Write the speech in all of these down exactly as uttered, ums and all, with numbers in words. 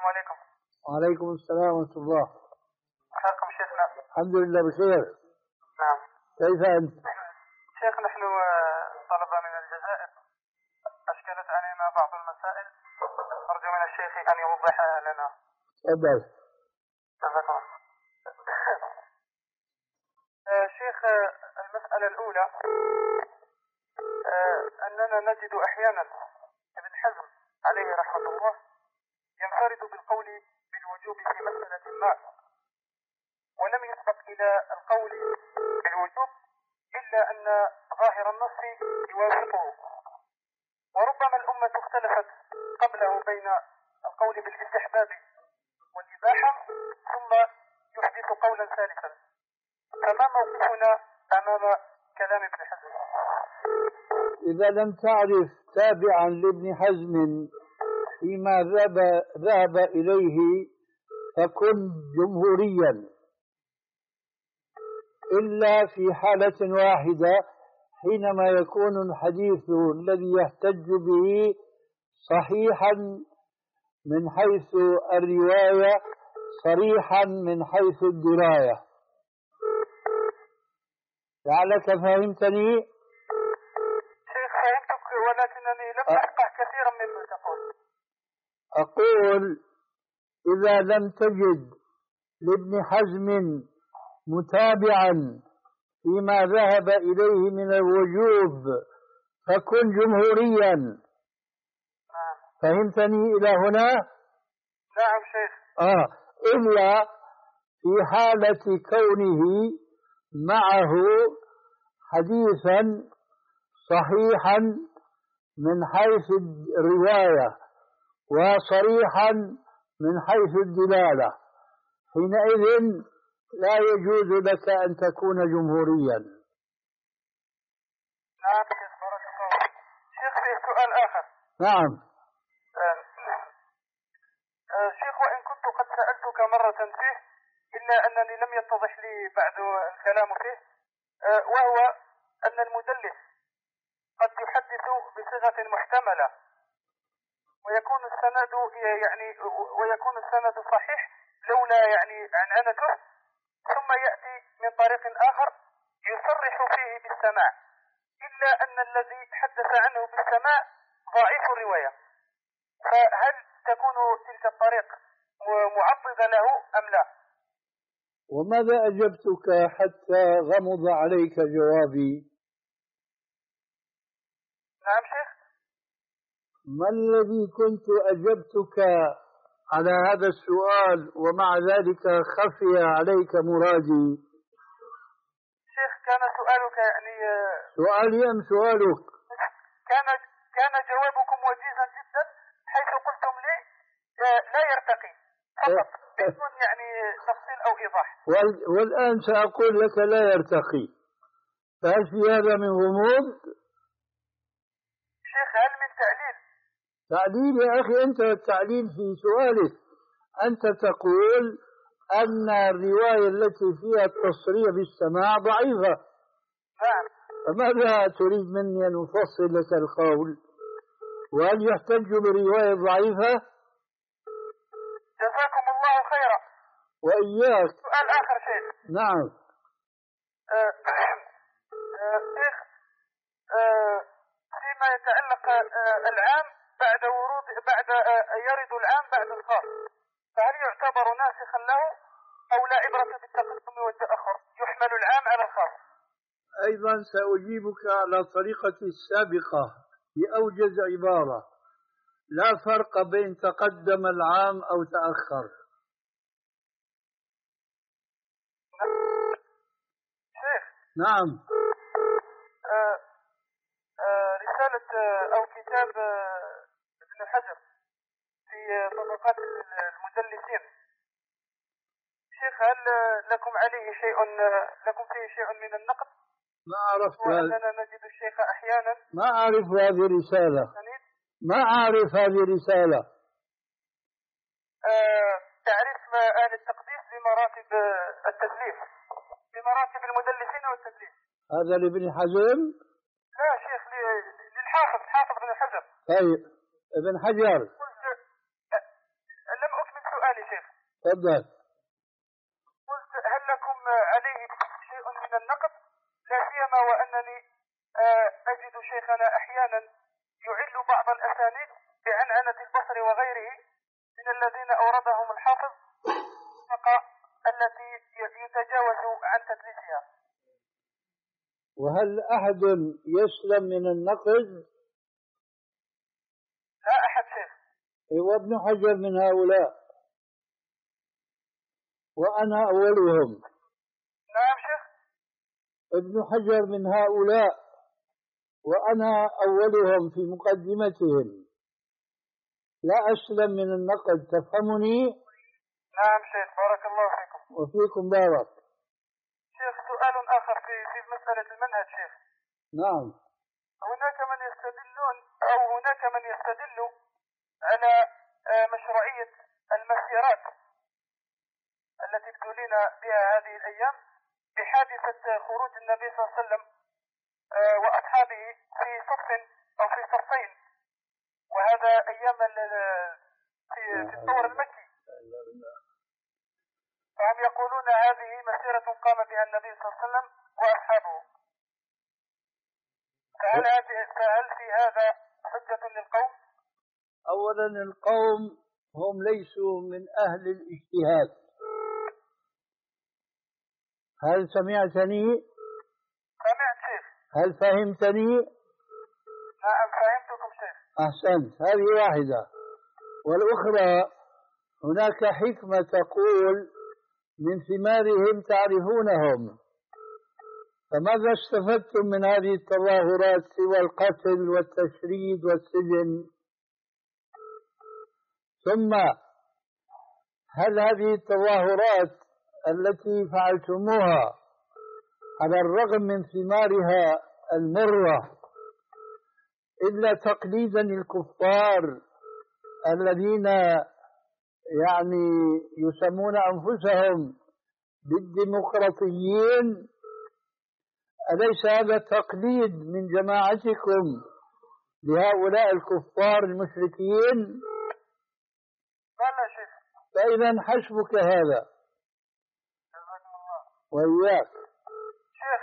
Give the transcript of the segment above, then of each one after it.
عليكم. وعليكم السلام ورحمة الله. حالكم شيخنا؟ الحمد لله بخير. نعم. كيف أنت؟ شيخ نحن طلبة من الجزائر، أشكلت علينا بعض المسائل، أرجو من الشيخ أن يوضحها لنا. تفضل. تفضل. شيخ، المسألة الأولى أننا نجد أحيانا ابن حزم عليه رحمة الله ينفرد بالقول بالوجوب في مسألة ما، ولم يسبق إلى القول بالوجوب إلا أن ظاهر النص يوافقه، وربما الأمة اختلفت قبله بين القول بالاستحباب والإباحة ثم يحدث قولا ثالثا، فما موقفنا أمام كلام ابن حزم؟ إذا لم تعرف تابعا لابن حزم فيما ذهب, ذهب إليه فكن جمهوريا، إلا في حالة واحدة، حينما يكون الحديث الذي يحتج به صحيحا من حيث الرواية صريحا من حيث الدراية. لعلك فهمتني؟ شيخ فهمتك، ولكنني لم أفقه كثيرا مما تقول. أقول إذا لم تجد لابن حزم متابعا فيما ذهب إليه من الوجوب فكن جمهوريا. فهمتني إلى هنا؟ نعم شيخ. آه إلا في حالة كونه معه حديثا صحيحا من حيث الرواية وصريحا من حيث الدلالة، حينئذ لا يجوز لك أن تكون جمهوريا. نعم شيخ، بارك الله. شيخ فيه سؤال آخر. نعم. آه. آه شيخ، وإن كنت قد سألتك مرة فيه إلا أنني لم يتضح لي بعد الكلام فيه، آه وهو أن المدلس قد يحدث بصيغة محتملة ويكون السند يعني ويكون السند صحيح لولا يعني عنعنته، ثم يأتي من طريق آخر يصرح فيه بالسماع، إلا أن الذي حدث عنه بالسماع ضعيف الرواية، فهل تكون تلك الطريق معضدة له أم لا؟ وماذا أجبتك حتى غمض عليك جوابي؟ نعم شيخ. ما الذي كنت أجبتك على هذا السؤال ومع ذلك خفي عليك مرادي؟ شيخ كان سؤالك يعني سؤالي أم سؤالك؟ كان كان جوابكم وجيزا جدا، حيث قلتم لي لا يرتقي فقط بدون يعني تفصيل أو إيضاح. والآن سأقول لك لا يرتقي، فهل في هذا من غموض؟ شيخ هل من تعليل؟ تعليل يا أخي، أنت التعليل في سؤالك. أنت تقول أن الرواية التي فيها التصريح بالسماع ضعيفة. نعم. فماذا تريد مني أن أفصل لك القول؟ وهل يحتج برواية ضعيفة؟ جزاكم الله خيرا. وإياك. سؤال آخر شيخ. نعم. آه آه شيخ، آه فيما يتعلق آه العام بعد ورود بعد آه يرد العام بعد الخاص، فهل يعتبر ناسخا له أو لا عبرة بالتقدم والتأخر، يحمل العام على الخاص؟ أيضا سأجيبك على طريقتي السابقة بأوجز عبارة: لا فرق بين تقدم العام أو تأخر. شيخ. نعم. آه آه رسالة آه أو كتاب آه ابن حجر في طبقات المدلسين، شيخ هل لكم عليه شيء لكم فيه شيء من النقد؟ ما عرفت. وأننا نجد الشيخ أحيانا. ما أعرف هذه الرسالة. ما أعرف هذه الرسالة. آه تعرف أهل التقديس بمراتب التدليس، بمراتب المدلسين والتدليس. هذا لابن حزم؟ لا شيخ، للحافظ، حافظ ابن حجر. طيب ابن حجر. لم أكمل شيخ. تفضل. قلت هل لكم عليه شيء من النقد، لا سيما وأنني أجد شيخنا أحيانا يعل بعض الأسانيد بعنعنة البصري وغيره من الذين أوردهم الحافظ التي يتجاوز عن تدليسها. وهل أحد يسلم من النقد؟ لا أحد شيخ. وابن حجر من هؤلاء، وأنا أولهم. نعم شيخ. ابن حجر من هؤلاء وأنا أولهم في مقدمتهم، لا أسلم من النقد، تفهمني؟ نعم شيخ، بارك الله فيكم. وفيكم بارك. شيخ سؤال آخر في في مسألة المنهج شيخ. نعم. هناك من يستدلون أو هناك من يستدل على مشروعية المسيرات التي ابتلينا بها هذه الأيام بحادثة خروج النبي صلى الله عليه وسلم وأصحابه في صف أو في صفين، وهذا أيام في في الطور المكي، فهم يقولون هذه مسيرة قام بها النبي صلى الله عليه وسلم وأصحابه. فهل هذه فهل في هذا حجة للقوم؟ أولا القوم هم ليسوا من أهل الاجتهاد. هل سمعتني؟ سمعت شيخ. هل فهمتني؟ نعم فهمتكم شيخ. أحسنت. هذه واحدة. والأخرى هناك حكمة تقول من ثمارهم تعرفونهم. فماذا استفدتم من هذه التظاهرات سوى القتل والتشريد والسجن؟ ثم هل هذه التظاهرات التي فعلتموها على الرغم من ثمارها المرة إلا تقليدا للكفار الذين يعني يسمون أنفسهم بالديمقراطيين؟ أليس هذا تقليد من جماعتكم لهؤلاء الكفار المشركين؟ لا شيخ. فإذا حسبك هذا. وإياك. شيخ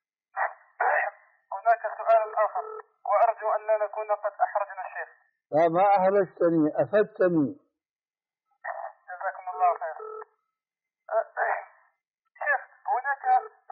هناك سؤال آخر وأرجو أن لا نكون قد أحرجنا الشيخ. لا ما أحرجتني، أفدتني. جزاكم الله خير. شيخ هناك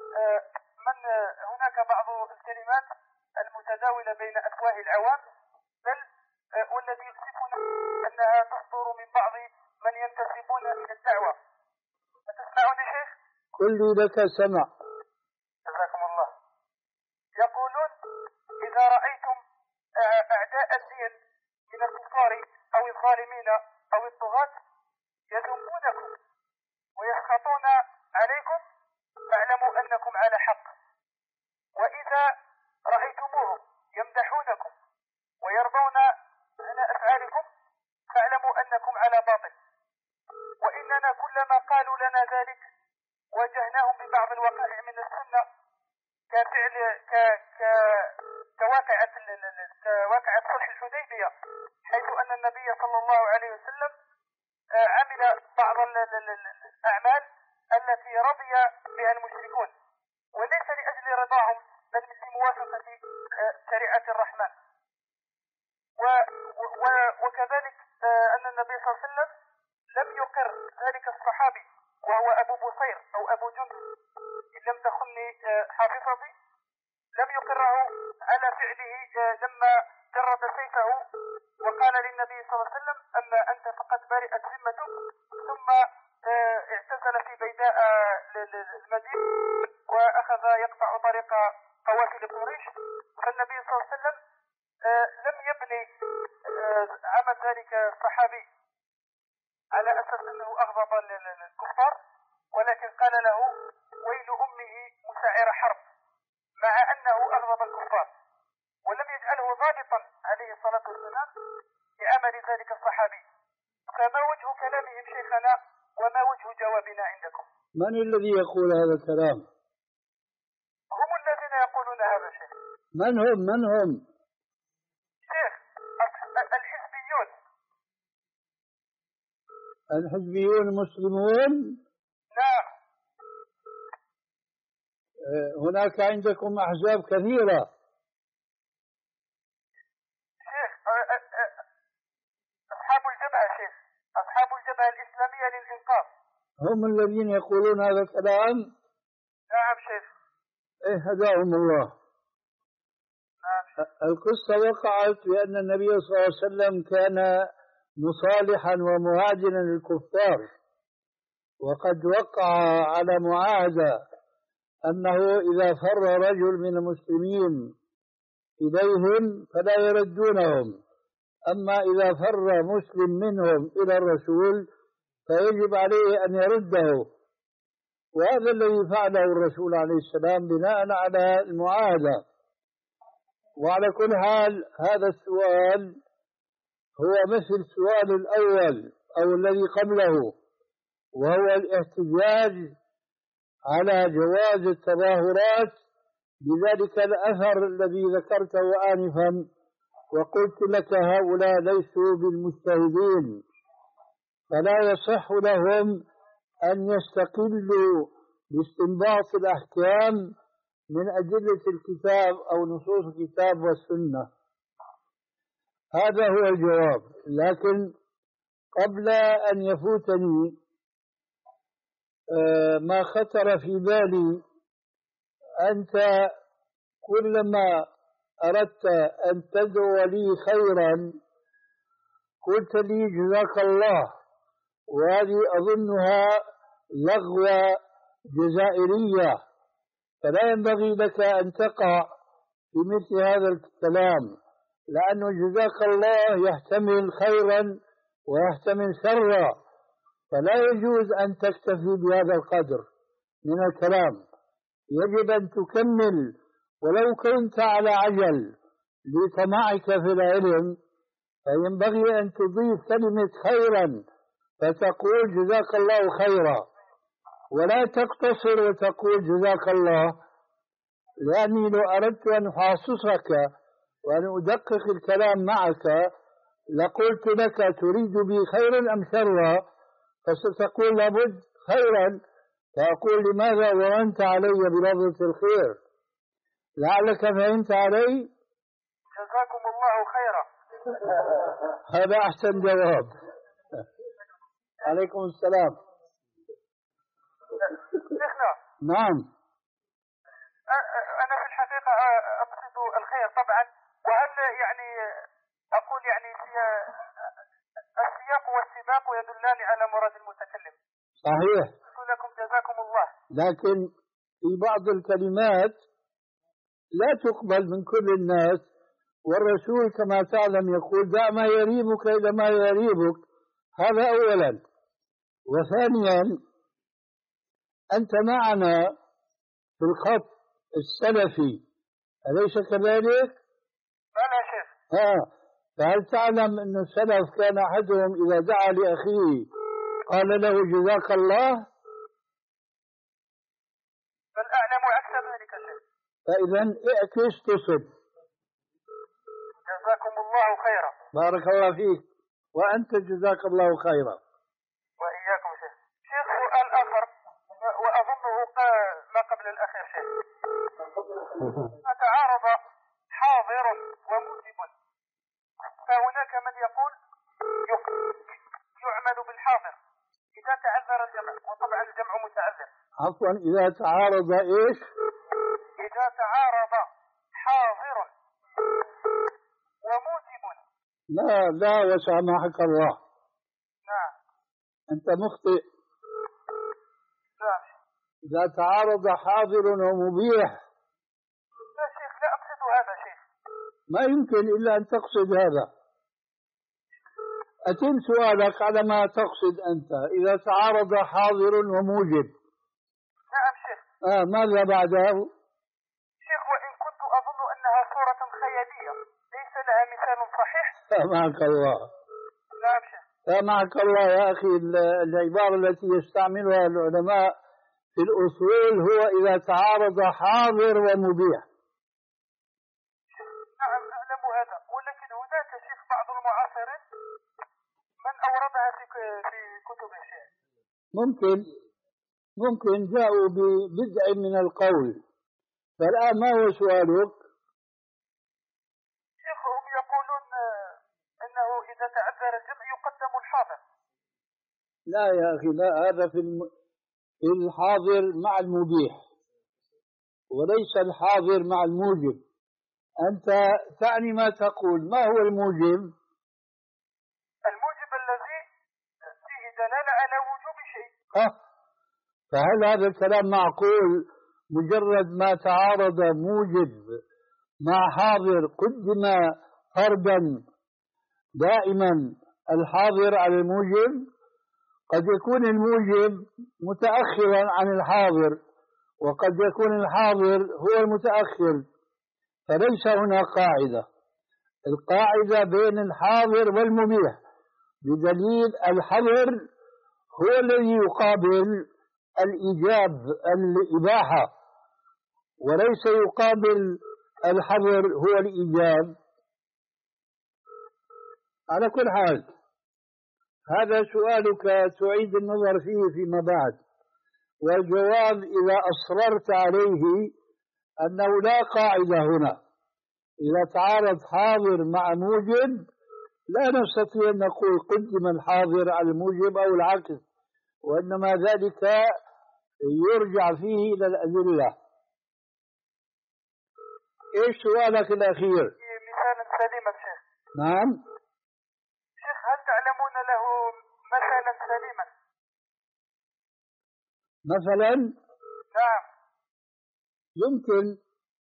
من هناك بعض الكلمات المتداولة بين أفواه العوام بل والذي يؤسفنا أنها تصدر من بعض من ينتسبون إلى الدعوة. أتسمعني شيخ؟ كل لك سمع. جزاكم الله. يقولون إذا رأيتم أعداء الدين من الكفار أو الظالمين أو الطغاة يذمونكم ويسخطون عليكم فاعلموا أنكم على حق، وإذا رأيتموهم يمدحونكم ويرضون على أفعالكم فاعلموا أنكم على باطل، وإننا كلما قالوا لنا ذلك واجهناهم ببعض الوقائع من السنة كفعل ك ك كواقعة كواقعة صلح الحديبية، حيث أن النبي صلى الله عليه وسلم عمل بعض الأعمال التي رضي بها المشركون وليس لأجل رضاهم بل لموافقة شريعة الرحمن. و و وكذلك أن النبي صلى الله عليه وسلم لم يقر ذلك الصحابي وهو أبو بصير أو أبو جندب إن لم تخني حافظتي، لم يقره على فعله لما جرد سيفه وقال للنبي صلى الله عليه وسلم أما أنت فقد برئت ذمتك، ثم اعتزل في بيداء المدينة وأخذ يقطع طريق قوافل قريش. فالنبي صلى الله عليه وسلم لم يبني عمل ذلك الصحابي على أساس أنه أغضب الكفار، ولكن قال له ويل أمه مساعر حرب، مع أنه أغضب الكفار ولم يجعله ضابطا عليه الصلاة والسلام لعمل ذلك الصحابي. فما وجه كلامهم شيخنا وما وجه جوابنا عندكم؟ من الذي يقول هذا الكلام؟ هم الذين يقولون هذا الشيء. من هم من هم؟ شيخ الحزبيون. الحزبيون مسلمون؟ نعم. هناك عندكم أحزاب كثيرة. شيخ أصحاب الجبهة شيخ أصحاب الجبهة الإسلامية للإنقاذ هم الذين يقولون هذا الكلام. نعم شيخ. إيه هداهم الله. نعم شيخ. القصة وقعت بأن النبي صلى الله عليه وسلم كان مصالحا ومهاجنا للكفار، وقد وقع على معاهدة أنه إذا فر رجل من المسلمين إليهم فلا يردونهم، أما إذا فر مسلم منهم إلى الرسول فيجب عليه أن يرده. وهذا الذي فعله الرسول عليه السلام بناء على المعاهدة. وعلى كل حال هذا السؤال هو مثل السؤال الأول أو الذي قبله، وهو الاحتجاج على جواز التظاهرات بذلك الأثر الذي ذكرته آنفا، وقلت لك هؤلاء ليسوا بالمجتهدين، فلا يصح لهم أن يستقلوا باستنباط الأحكام من أدلة الكتاب أو نصوص الكتاب والسنة. هذا هو الجواب. لكن قبل أن يفوتني ما خطر في بالي، أنت كلما أردت أن تدعو لي خيرا قلت لي جزاك الله، وهذه أظنها لغوة جزائرية، فلا ينبغي لك أن تقع في مثل هذا الكلام، لأنه جزاك الله يحتمل خيرا ويحتمل شرا، فلا يجوز أن تكتفي بهذا القدر من الكلام. يجب أن تكمل، ولو كنت على عجل لطمعك في العلم فينبغي أن تضيف كلمة خيرا فتقول جزاك الله خيرا، ولا تقتصر وتقول جزاك الله، لأني لو أردت أن أحاصصك وأن أدقق الكلام معك لقلت لك تريد بي خيرا أم شرا، فستقول لابد خيرا، فأقول لماذا وأنت علي بلفظة الخير؟ لعلك فهمت علي؟ جزاكم الله خيرا. هذا أحسن جواب. عليكم السلام. شيخنا. نعم. أنا في الحقيقة أقصد الخير طبعا، وهل يعني أقول يعني السياق والسباق يدلان على مراد المتكلم. صحيح. أقول لكم جزاكم الله. لكن في بعض الكلمات لا تقبل من كل الناس، والرسول كما تعلم يقول دع ما يريبك إلى ما يريبك. هذا أولا. وثانيا أنت معنا في الخط السلفي أليس كذلك؟ أنا شيخ. آه. فهل تعلم أن السلف كان أحدهم إذا دعا لأخيه قال له جزاك الله؟ بل أعلم أكثر ذلك شيخ. فإذا اعكس تصب. جزاكم الله خيرا. بارك الله فيك، وأنت جزاك الله خيرا. وإياكم شيخ. شيخ سؤال آخر وأظنه ما قبل الأخير شيخ. تعارض حاضر وموجب، فهناك من يقول يعمل بالحاضر إذا تعذر الجمع، وطبعا الجمع متعذر. عفوا، إذا تعارض إيش؟ إذا تعارض حاضر وموجب. لا لا وسامحك الله. نعم. أنت مخطئ. نعم. إذا تعارض حاضر ومبيح. لا شيخ، لا أقصد هذا شيخ. ما يمكن إلا أن تقصد هذا. أتم سؤالك على ما تقصد أنت. إذا تعارض حاضر وموجب. نعم شيخ. آه ماذا بعده؟ شيخ وإن كنت أظن أنها صورة خيالية ليس لها مثال صحيح. سامحك الله. نعم شيخ. سامحك الله يا أخي. العبارة التي يستعملها العلماء في الأصول هو إذا تعارض حاضر ومبيح. نعم أعلم هذا، ولكن هناك شيخ بعض المعاصرين من أوردها في في كتب به شيء. ممكن ممكن جاءوا ببدع من القول. فالآن ما هو سؤالك؟ شيخ هم يقولون أنه إذا تعذر الجمع يقدم الحاضر. لا يا أخي، لا، هذا في الم... في الحاضر مع المبيح وليس الحاضر مع الموجب. أنت تعني ما تقول. ما هو الموجب؟ الموجب الذي فيه دلالة على وجوب شيء. أه؟ فهل هذا الكلام معقول؟ مجرد ما تعارض موجب مع حاضر قدم فردا دائما الحاضر على الموجب؟ قد يكون الموجب متأخرا عن الحاضر وقد يكون الحاضر هو المتأخر، فليس هنا قاعدة. القاعدة بين الحاضر والمبيح، بدليل الحظر هو الذي يقابل الإيجاب الإباحة وليس يقابل الحظر هو الإيجاب. على كل حال هذا سؤالك تعيد النظر فيه فيما بعد، والجواب إذا أصررت عليه أنه لا قاعدة هنا. إذا تعارض حاضر مع موجب لا نستطيع أن نقول قدم الحاضر على الموجب أو العكس، وإنما ذلك يرجع فيه إلى الأدلة. إيش سؤالك الأخير؟ مثالا سليما شيخ. نعم شيخ، هل تعلمون له مثالا سليما؟ مثلا؟ نعم. يمكن.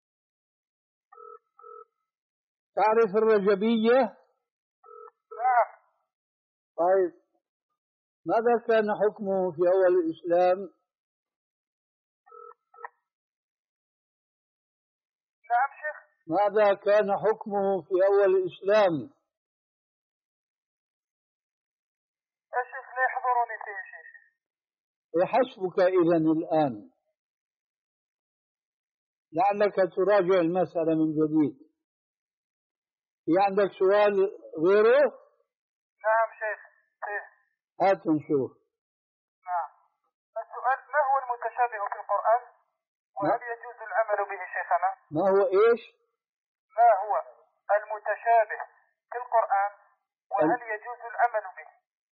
تعرف الرجبية؟ نعم. طيب، ماذا كان حكمه في أول الإسلام؟ نعم شيخ. ماذا كان حكمه في أول الإسلام؟ يا شيخ لا يحضرني فيه شيء. يحسبك إذن الآن لعلك تراجع المسألة من جديد. في عندك سؤال غيره؟ نعم شيخ. شيخ. هات نشوف. نعم. السؤال: ما هو المتشابه في القرآن؟ وهل يجوز العمل به شيخنا؟ ما هو إيش؟ ما هو المتشابه في القرآن وهل يجوز العمل به؟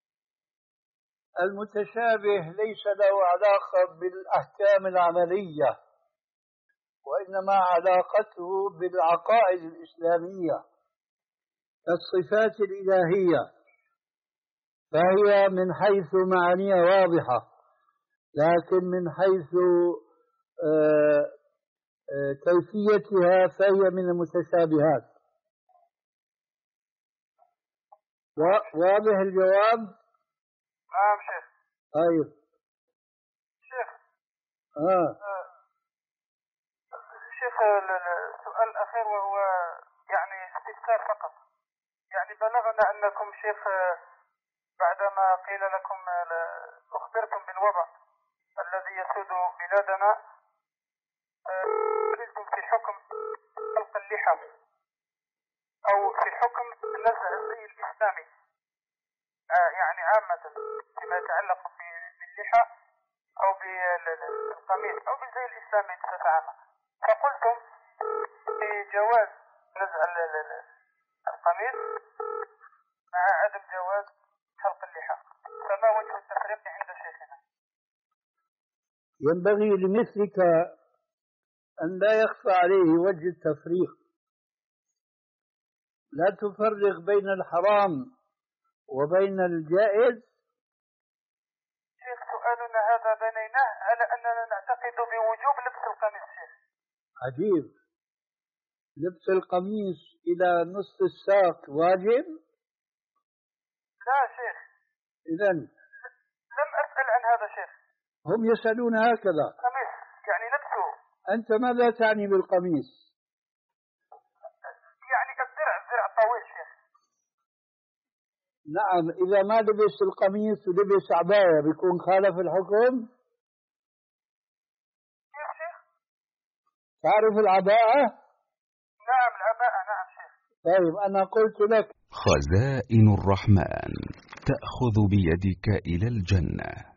المتشابه ليس له علاقة بالأحكام العملية، وإنما علاقته بالعقائد الإسلامية كالصفات الإلهية، فهي من حيث معانيها واضحة، لكن من حيث آه آه كيفيتها فهي من المتشابهات. واضح الجواب؟ نعم شيخ. طيب شيخ. آه. شيخ، السؤال الأخير وهو يعني استفسار فقط. يعني بلغنا أنكم شيخ بعدما قيل لكم أخبرتم بالوضع الذي يسود بلادنا قلتم في حكم خلق اللحى أو في حكم نزع الزي الإسلامي يعني عامة فيما يتعلق باللحى أو بالقميص أو بالزي الإسلامي بصفة عامة، فقلتم بجواز نزع القميص مع عدم جواز حلق اللحى، فما وجه التفريق عند شيخنا؟ ينبغي لمثلك أن لا يخفى عليه وجه التفريق. لا تفرق بين الحرام وبين الجائز. شيخ، سؤالنا هذا بنيناه على أننا نعتقد بوجوب لبس القميص. شيخ عجيب، لبس القميص إلى نصف الساق واجب؟ لا شيخ. إذن لم أسأل عن هذا شيخ. هم يسألون هكذا. قميص يعني لبسه. أنت ماذا تعني بالقميص؟ يعني الدرع، الدرع الطويل شيخ. نعم، إذا ما لبس القميص ولبس عباية بيكون خالف الحكم؟ كيف شيخ؟ تعرف العباءة؟ نعم العباءة، نعم شيخ. طيب أنا قلت لك خزائن الرحمن. تأخذ بيدك إلى الجنة.